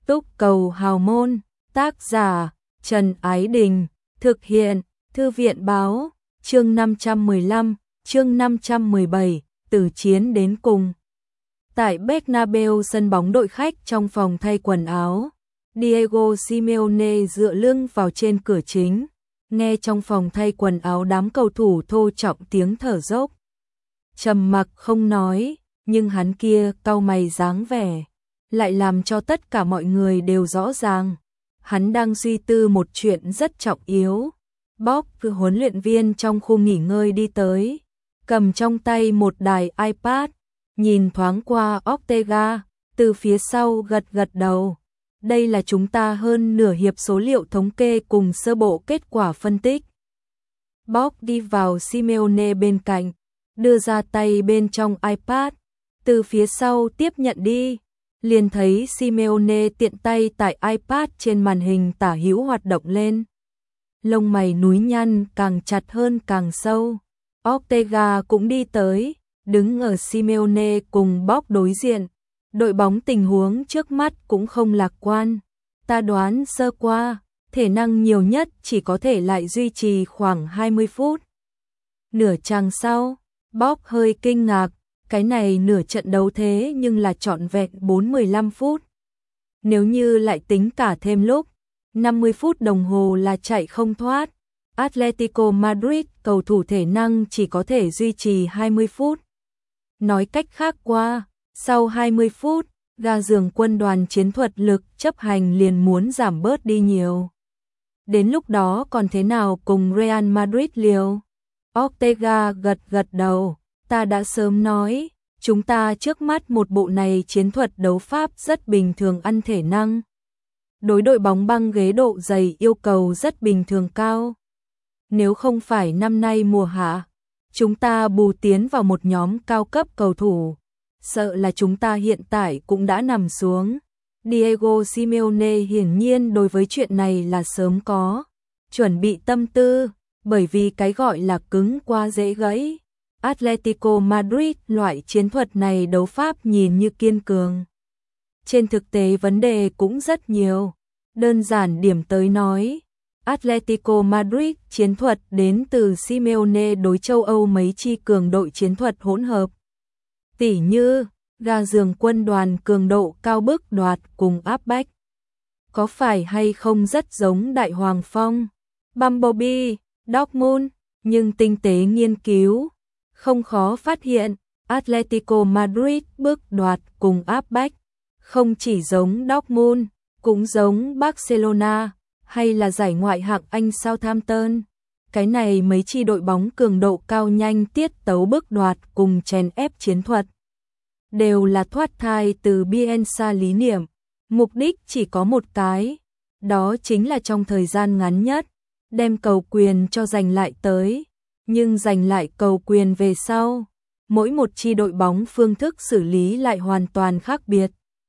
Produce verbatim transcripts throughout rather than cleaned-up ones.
Túc Cầu Hào Môn, tác giả Trần Ái Đình, thực hiện Thư viện Báo, chương năm trăm mười lăm, chương năm trăm mười bảy, từ chiến đến cùng. Tại Bernabeu, sân bóng đội khách, trong phòng thay quần áo, Diego Simeone dựa lưng vào trên cửa chính, nghe trong phòng thay quần áo đám cầu thủ thô trọng tiếng thở dốc. Trầm mặc không nói, nhưng hắn kia cau mày dáng vẻ lại làm cho tất cả mọi người đều rõ ràng, hắn đang suy tư một chuyện rất trọng yếu. Bob, huấn luyện viên trong khu nghỉ ngơi đi tới, cầm trong tay một đài iPad, nhìn thoáng qua Ortega, từ phía sau gật gật đầu. Đây là chúng ta hơn nửa hiệp số liệu thống kê cùng sơ bộ kết quả phân tích. Bob đi vào Simeone bên cạnh, đưa ra tay bên trong iPad, từ phía sau tiếp nhận đi. Liền thấy Simeone tiện tay tải iPad trên màn hình tả hữu hoạt động lên. Lông mày núi nhăn càng chặt hơn càng sâu. Ortega cũng đi tới, đứng ở Simeone cùng Bob đối diện. Đội bóng tình huống trước mắt cũng không lạc quan. Ta đoán sơ qua, thể năng nhiều nhất chỉ có thể lại duy trì khoảng hai mươi phút. Nửa chặng sau, Bob hơi kinh ngạc. Cái này nửa trận đấu thế nhưng là trọn vẹn bốn mươi lăm phút. Nếu như lại tính cả thêm lúc, năm mươi phút đồng hồ là chạy không thoát. Atletico Madrid cầu thủ thể năng chỉ có thể duy trì hai mươi phút. Nói cách khác qua, sau hai mươi phút, ga giường quân đoàn chiến thuật lực chấp hành liền muốn giảm bớt đi nhiều. Đến lúc đó còn thế nào cùng Real Madrid liều? Ortega gật gật đầu. Ta đã sớm nói, chúng ta trước mắt một bộ này chiến thuật đấu pháp rất bình thường, ăn thể năng. Đối đội bóng băng ghế độ dày yêu cầu rất bình thường cao. Nếu không phải năm nay mùa hạ, chúng ta bù tiến vào một nhóm cao cấp cầu thủ, sợ là chúng ta hiện tại cũng đã nằm xuống. Diego Simeone hiển nhiên đối với chuyện này là sớm có chuẩn bị tâm tư, bởi vì cái gọi là cứng qua dễ gãy. Atletico Madrid loại chiến thuật này đấu pháp nhìn như kiên cường. Trên thực tế vấn đề cũng rất nhiều. Đơn giản điểm tới nói, Atletico Madrid chiến thuật đến từ Simeone đối châu Âu mấy chi cường đội chiến thuật hỗn hợp. Tỉ như, ga giường quân đoàn cường độ cao bức đoạt cùng áp bách. Có phải hay không rất giống Đại Hoàng Phong, Bumblebee, Dortmund, nhưng tinh tế nghiên cứu. Không khó phát hiện, Atletico Madrid bước đoạt cùng áp bách, không chỉ giống Dortmund, cũng giống Barcelona, hay là giải ngoại hạng Anh Southampton. Cái này mấy chi đội bóng cường độ cao nhanh tiết tấu bước đoạt cùng chèn ép chiến thuật. Đều là thoát thai từ Bielsa lý niệm, mục đích chỉ có một cái, đó chính là trong thời gian ngắn nhất, đem cầu quyền cho giành lại tới. Nhưng giành lại cầu quyền về sau, mỗi một chi đội bóng phương thức xử lý lại hoàn toàn khác biệt.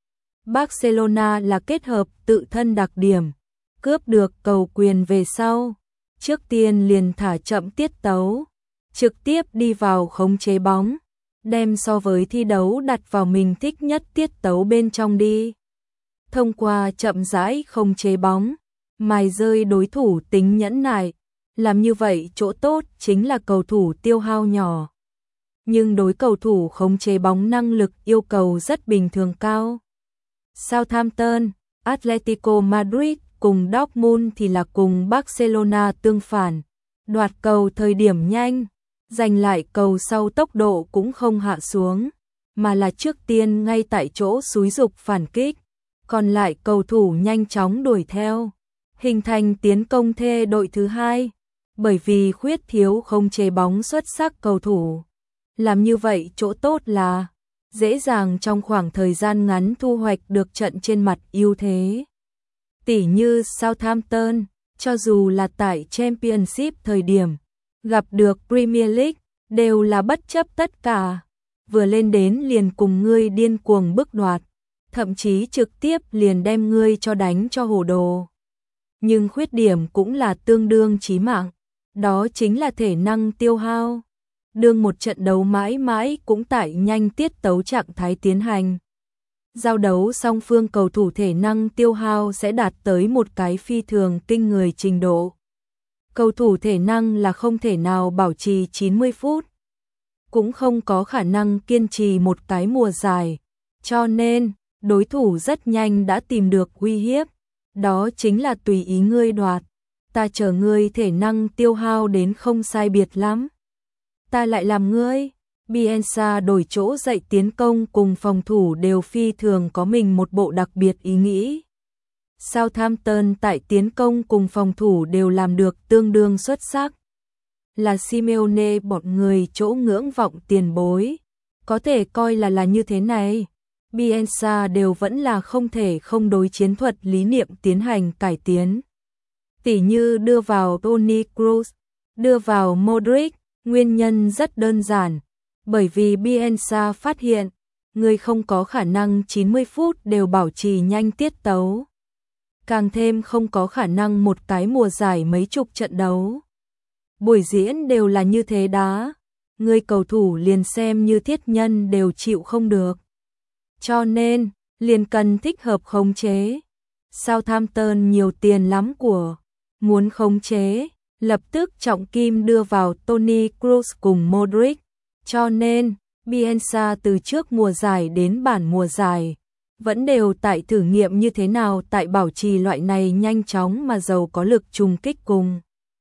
Barcelona là kết hợp tự thân đặc điểm, cướp được cầu quyền về sau, trước tiên liền thả chậm tiết tấu, trực tiếp đi vào khống chế bóng, đem so với thi đấu đặt vào mình thích nhất tiết tấu bên trong đi. Thông qua chậm rãi khống chế bóng, mài rơi đối thủ tính nhẫn nại. Làm như vậy chỗ tốt chính là cầu thủ tiêu hao nhỏ. Nhưng đối cầu thủ khống chế bóng năng lực yêu cầu rất bình thường cao. Southampton, Atletico Madrid cùng Dortmund thì là cùng Barcelona tương phản. Đoạt cầu thời điểm nhanh, giành lại cầu sau tốc độ cũng không hạ xuống, mà là trước tiên ngay tại chỗ xúi dục phản kích. Còn lại cầu thủ nhanh chóng đuổi theo, hình thành tiến công thê đội thứ hai. Bởi vì khuyết thiếu khống chế bóng xuất sắc cầu thủ. Làm như vậy chỗ tốt là dễ dàng trong khoảng thời gian ngắn thu hoạch được trận trên mặt ưu thế. Tỉ như Southampton, cho dù là tại Championship thời điểm, gặp được Premier League, đều là bất chấp tất cả. Vừa lên đến liền cùng ngươi điên cuồng bức đoạt, thậm chí trực tiếp liền đem ngươi cho đánh cho hồ đồ. Nhưng khuyết điểm cũng là tương đương chí mạng. Đó chính là thể năng tiêu hao. Đương một trận đấu mãi mãi cũng tại nhanh tiết tấu trạng thái tiến hành. Giao đấu song phương cầu thủ thể năng tiêu hao sẽ đạt tới một cái phi thường kinh người trình độ. Cầu thủ thể năng là không thể nào bảo trì chín mươi phút, cũng không có khả năng kiên trì một cái mùa dài, cho nên đối thủ rất nhanh đã tìm được uy hiếp, đó chính là tùy ý ngươi đoạt, ta chờ ngươi thể năng tiêu hao đến không sai biệt lắm, ta lại làm ngươi. Bielsa đổi chỗ dạy tiến công cùng phòng thủ đều phi thường có mình một bộ đặc biệt ý nghĩ. Southampton tại tiến công cùng phòng thủ đều làm được tương đương xuất sắc. Là Simeone bọn người chỗ ngưỡng vọng tiền bối, có thể coi là là như thế này. Bielsa đều vẫn là không thể không đối chiến thuật lý niệm tiến hành cải tiến. Tỉ như đưa vào Toni Kroos, đưa vào Modric, nguyên nhân rất đơn giản. Bởi vì Bielsa phát hiện, người không có khả năng chín mươi phút đều bảo trì nhanh tiết tấu. Càng thêm không có khả năng một cái mùa giải mấy chục trận đấu. Buổi diễn đều là như thế đó. Người cầu thủ liền xem như thiết nhân đều chịu không được. Cho nên, liền cần thích hợp khống chế. Southampton nhiều tiền lắm của. Muốn khống chế, lập tức trọng kim đưa vào Toni Kroos cùng Modric. Cho nên, Bielsa từ trước mùa giải đến bản mùa giải, vẫn đều tại thử nghiệm như thế nào tại bảo trì loại này nhanh chóng mà giàu có lực trùng kích cùng.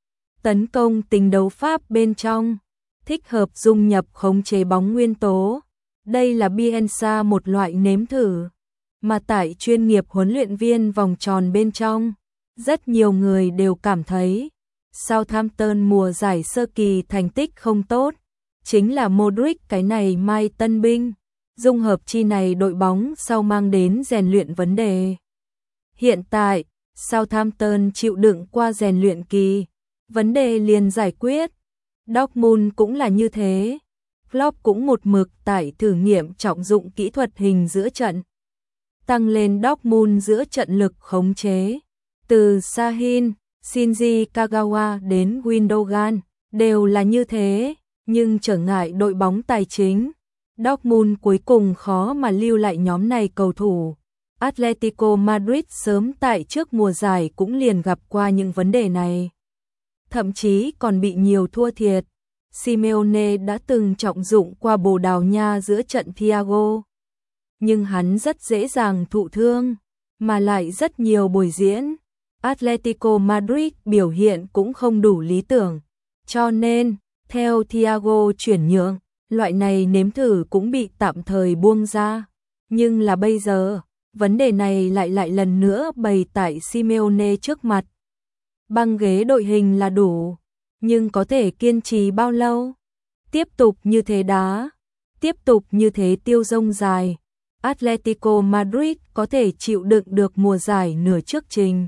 Tấn công tính đấu pháp bên trong, thích hợp dung nhập khống chế bóng nguyên tố. Đây là Bielsa một loại nếm thử, mà tại chuyên nghiệp huấn luyện viên vòng tròn bên trong, rất nhiều người đều cảm thấy Southampton mùa giải sơ kỳ thành tích không tốt. Chính là Modric cái này mai tân binh, dung hợp chi này đội bóng sau mang đến rèn luyện vấn đề. Hiện tại, Southampton chịu đựng qua rèn luyện kỳ, vấn đề liền giải quyết. Dortmund cũng là như thế. Klopp cũng một mực tại thử nghiệm trọng dụng kỹ thuật hình giữa trận, tăng lên Dortmund giữa trận lực khống chế. Từ Sahin, Shinji Kagawa đến Gundogan đều là như thế. Nhưng trở ngại đội bóng tài chính, Dortmund cuối cùng khó mà lưu lại nhóm này cầu thủ. Atletico Madrid sớm tại trước mùa giải cũng liền gặp qua những vấn đề này. Thậm chí còn bị nhiều thua thiệt. Simeone đã từng trọng dụng qua Bồ Đào Nha giữa trận Thiago. Nhưng hắn rất dễ dàng thụ thương, mà lại rất nhiều buổi diễn. Atletico Madrid biểu hiện cũng không đủ lý tưởng. Cho nên, theo Thiago chuyển nhượng, loại này nếm thử cũng bị tạm thời buông ra. Nhưng là bây giờ, vấn đề này lại lại lần nữa bày tại Simeone trước mặt. Băng ghế đội hình là đủ, nhưng có thể kiên trì bao lâu? Tiếp tục như thế đá, tiếp tục như thế tiêu dông dài. Atletico Madrid có thể chịu đựng được mùa giải nửa trước trình,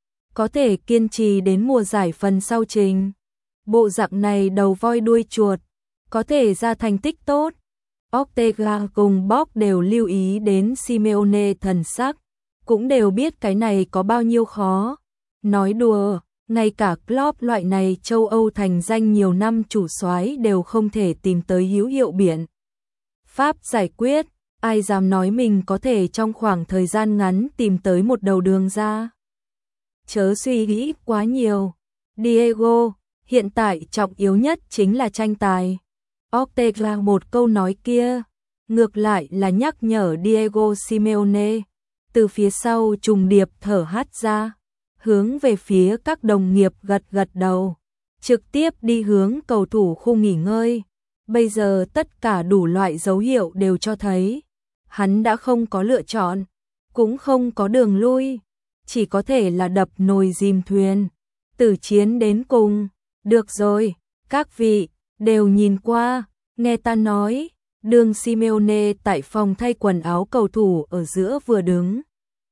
có thể kiên trì đến mùa giải phần sau trình. Bộ dạng này đầu voi đuôi chuột, có thể ra thành tích tốt. Ortega cùng Bock đều lưu ý đến Simeone thần sắc, cũng đều biết cái này có bao nhiêu khó. Nói đùa, ngay cả Klopp loại này châu Âu thành danh nhiều năm chủ soái đều không thể tìm tới hữu hiệu biện pháp giải quyết, ai dám nói mình có thể trong khoảng thời gian ngắn tìm tới một đầu đường ra. Chớ suy nghĩ quá nhiều. Diego, hiện tại trọng yếu nhất chính là tranh tài. Ortega một câu nói kia, ngược lại là nhắc nhở Diego Simeone, từ phía sau trùng điệp thở hắt ra, hướng về phía các đồng nghiệp gật gật đầu, trực tiếp đi hướng cầu thủ khu nghỉ ngơi. Bây giờ tất cả đủ loại dấu hiệu đều cho thấy, hắn đã không có lựa chọn, cũng không có đường lui, chỉ có thể là đập nồi dìm thuyền, tử chiến đến cùng. Được rồi, các vị, đều nhìn qua, nghe ta nói. Đường Simeone tại phòng thay quần áo cầu thủ ở giữa vừa đứng.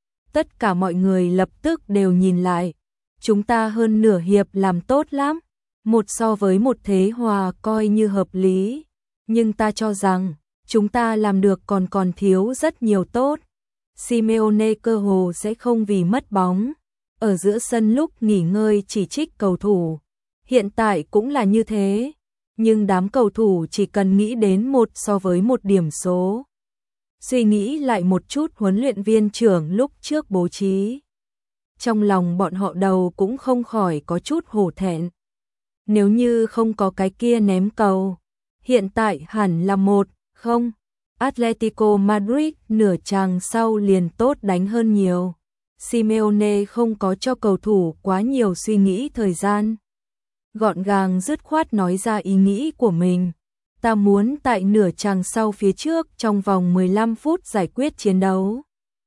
Tất cả mọi người lập tức đều nhìn lại. Chúng ta hơn nửa hiệp làm tốt lắm. Một so với một thế hòa coi như hợp lý. Nhưng ta cho rằng, chúng ta làm được còn còn thiếu rất nhiều tốt. Simeone cơ hồ sẽ không vì mất bóng. Ở giữa sân lúc nghỉ ngơi chỉ trích cầu thủ. Hiện tại cũng là như thế. Nhưng đám cầu thủ chỉ cần nghĩ đến một so với một điểm số. suy nghĩ lại một chút huấn luyện viên trưởng lúc trước bố trí. Trong lòng bọn họ đầu cũng không khỏi có chút hổ thẹn. Nếu như không có cái kia ném cầu, hiện tại hẳn là một không. Atletico Madrid nửa chàng sau liền tốt đánh hơn nhiều. Simeone không có cho cầu thủ quá nhiều suy nghĩ thời gian. Gọn gàng dứt khoát nói ra ý nghĩ của mình. Ta muốn tại nửa chàng sau phía trước trong vòng mười lăm phút giải quyết chiến đấu.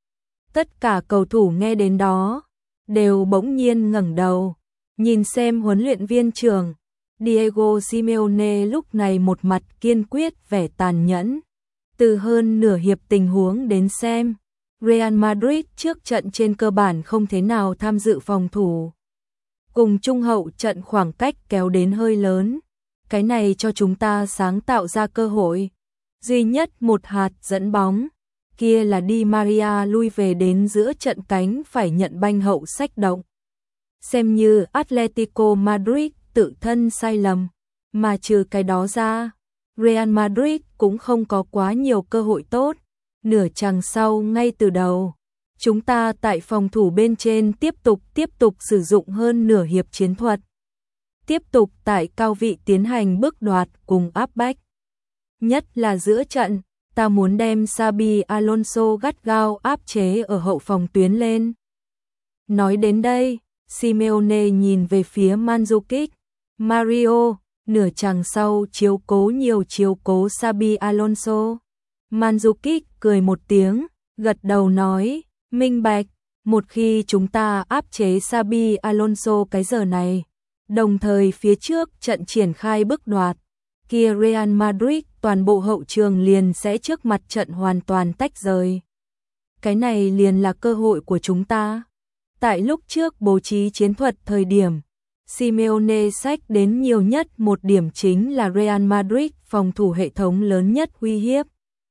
Tất cả cầu thủ nghe đến đó, đều bỗng nhiên ngẩng đầu, nhìn xem huấn luyện viên trưởng. Diego Simeone lúc này một mặt kiên quyết vẻ tàn nhẫn. Từ hơn nửa hiệp tình huống đến xem, Real Madrid trước trận trên cơ bản không thế nào tham dự phòng thủ. Cùng trung hậu trận khoảng cách kéo đến hơi lớn. Cái này cho chúng ta sáng tạo ra cơ hội. Duy nhất một hạt dẫn bóng, kia là Di Maria lui về đến giữa trận cánh phải nhận banh hậu xách động. Xem như Atletico Madrid tự thân sai lầm, mà trừ cái đó ra, Real Madrid cũng không có quá nhiều cơ hội tốt. Nửa chặng sau ngay từ đầu, chúng ta tại phòng thủ bên trên tiếp tục tiếp tục sử dụng hơn nửa hiệp chiến thuật. Tiếp tục tại cao vị tiến hành bước đoạt cùng áp bách. Nhất là giữa trận, ta muốn đem Xabi Alonso gắt gao áp chế ở hậu phòng tuyến lên. Nói đến đây, Simeone nhìn về phía Mandzukic, Mario, nửa chặng sau chiếu cố nhiều chiếu cố Xabi Alonso. Mandzukic cười một tiếng, gật đầu nói, minh bạch, một khi chúng ta áp chế Xabi Alonso cái giờ này, đồng thời phía trước trận triển khai bước đoạt, kia Real Madrid toàn bộ hậu trường liền sẽ trước mặt trận hoàn toàn tách rời. Cái này liền là cơ hội của chúng ta. Tại lúc trước bố trí chiến thuật thời điểm, Simeone sách đến nhiều nhất một điểm chính là Real Madrid phòng thủ hệ thống lớn nhất uy hiếp.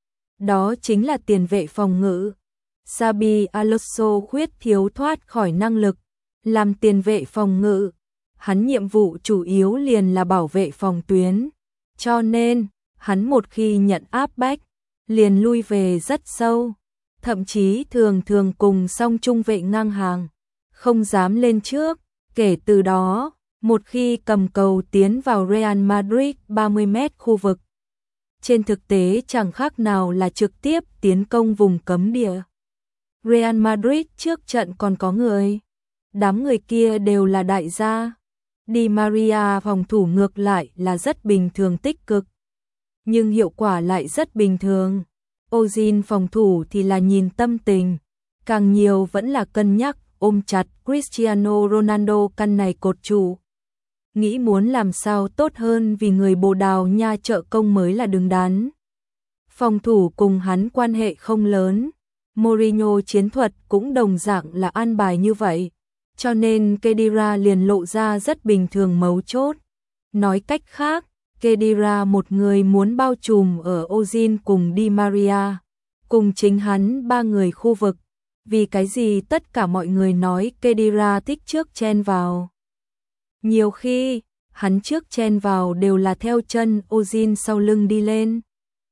Đó chính là tiền vệ phòng ngự. Xabi Alonso khuyết thiếu thoát khỏi năng lực, làm tiền vệ phòng ngự. Hắn nhiệm vụ chủ yếu liền là bảo vệ phòng tuyến. Cho nên, hắn một khi nhận áp bách, liền lui về rất sâu. Thậm chí thường thường cùng song trung vệ ngang hàng, không dám lên trước. Kể từ đó, một khi cầm cầu tiến vào Real Madrid ba mươi mét khu vực, trên thực tế chẳng khác nào là trực tiếp tiến công vùng cấm địa. Real Madrid trước trận còn có người. Đám người kia đều là đại gia. Di Maria phòng thủ ngược lại là rất bình thường tích cực, nhưng hiệu quả lại rất bình thường. Ozil phòng thủ thì là nhìn tâm tình, càng nhiều vẫn là cân nhắc ôm chặt Cristiano Ronaldo căn này cột trụ. Nghĩ muốn làm sao tốt hơn vì người Bồ Đào Nha trợ công mới là đứng đắn. Phòng thủ cùng hắn quan hệ không lớn, Mourinho chiến thuật cũng đồng dạng là an bài như vậy, cho nên Khedira liền lộ ra rất bình thường mấu chốt. Nói cách khác, Khedira một người muốn bao trùm ở Ozil cùng Di Maria, cùng chính hắn ba người khu vực. Vì cái gì tất cả mọi người nói Khedira thích trước chen vào. Nhiều khi, hắn trước chen vào đều là theo chân Ozil sau lưng đi lên.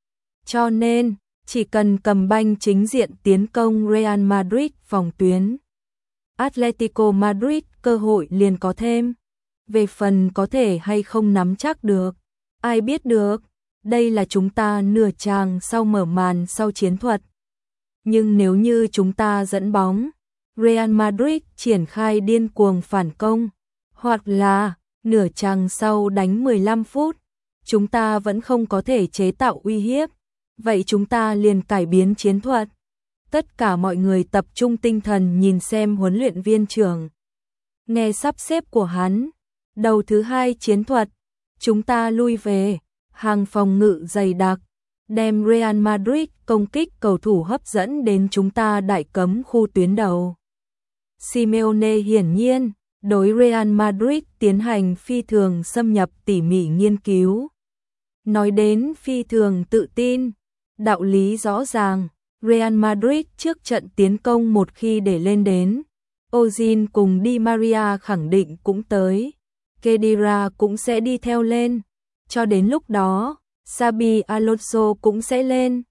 Cho nên, chỉ cần cầm banh chính diện tiến công Real Madrid phòng tuyến, Atletico Madrid cơ hội liền có thêm. Về phần có thể hay không nắm chắc được, ai biết được, đây là chúng ta nửa chàng sau mở màn sau chiến thuật. Nhưng nếu như chúng ta dẫn bóng, Real Madrid triển khai điên cuồng phản công, hoặc là nửa chàng sau đánh mười lăm phút, chúng ta vẫn không có thể chế tạo uy hiếp, vậy chúng ta liền cải biến chiến thuật. Tất cả mọi người tập trung tinh thần nhìn xem huấn luyện viên trưởng. Nghe sắp xếp của hắn, đầu thứ hai chiến thuật, chúng ta lui về, hàng phòng ngự dày đặc, đem Real Madrid công kích cầu thủ hấp dẫn đến chúng ta đại cấm khu tuyến đầu. Simeone hiển nhiên, đối Real Madrid tiến hành phi thường xâm nhập tỉ mỉ nghiên cứu. Nói đến phi thường tự tin, đạo lý rõ ràng, Real Madrid trước trận tiến công một khi để lên đến, Ozil cùng Di Maria khẳng định cũng tới, Khedira cũng sẽ đi theo lên, cho đến lúc đó, Xabi Alonso cũng sẽ lên.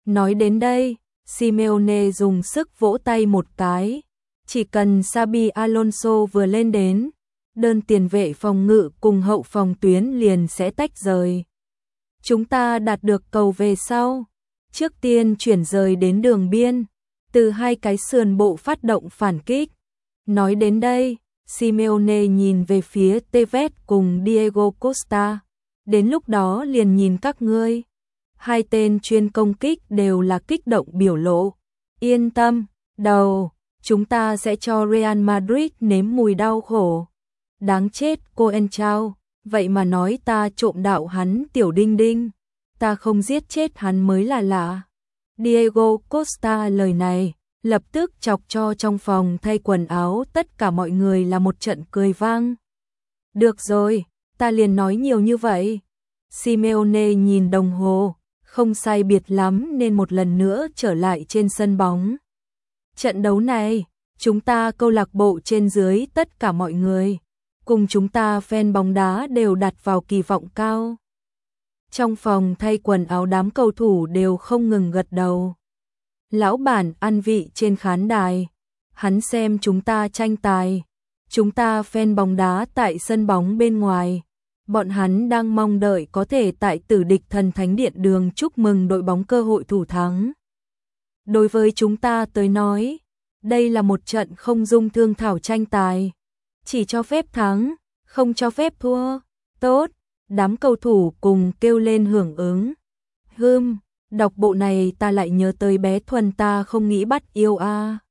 Nói đến đây, Simeone dùng sức vỗ tay một cái. Chỉ cần Xabi Alonso vừa lên đến, đơn tiền vệ phòng ngự cùng hậu phòng tuyến liền sẽ tách rời. Chúng ta đạt được cầu về sau. Trước tiên chuyển rời đến đường biên, từ hai cái sườn bộ phát động phản kích. Nói đến đây, Simeone nhìn về phía Tevez cùng Diego Costa. Đến lúc đó liền nhìn các ngươi. Hai tên chuyên công kích đều là kích động biểu lộ. Yên tâm, đầu, chúng ta sẽ cho Real Madrid nếm mùi đau khổ. Đáng chết Coentrao, vậy mà nói ta trộm đạo hắn tiểu đinh đinh. Ta không giết chết hắn mới là lạ. Diego Costa lời này lập tức chọc cho trong phòng thay quần áo tất cả mọi người là một trận cười vang. Được rồi, ta liền nói nhiều như vậy. Simeone nhìn đồng hồ, không sai biệt lắm nên một lần nữa trở lại trên sân bóng. Trận đấu này, chúng ta câu lạc bộ trên dưới tất cả mọi người, cùng chúng ta fan bóng đá đều đặt vào kỳ vọng cao. Trong phòng thay quần áo đám cầu thủ đều không ngừng gật đầu. Lão bản ăn vị trên khán đài, hắn xem chúng ta tranh tài, chúng ta fan bóng đá tại sân bóng bên ngoài. Bọn hắn đang mong đợi có thể tại Tử Địch Thần Thánh Điện Đường chúc mừng đội bóng cơ hội thủ thắng. Đối với chúng ta tới nói, đây là một trận không dung thương thảo tranh tài. Chỉ cho phép thắng, không cho phép thua. Tốt, đám cầu thủ cùng kêu lên hưởng ứng. Hừm, đọc bộ này ta lại nhớ tới bé Thuần ta không nghĩ bắt yêu a.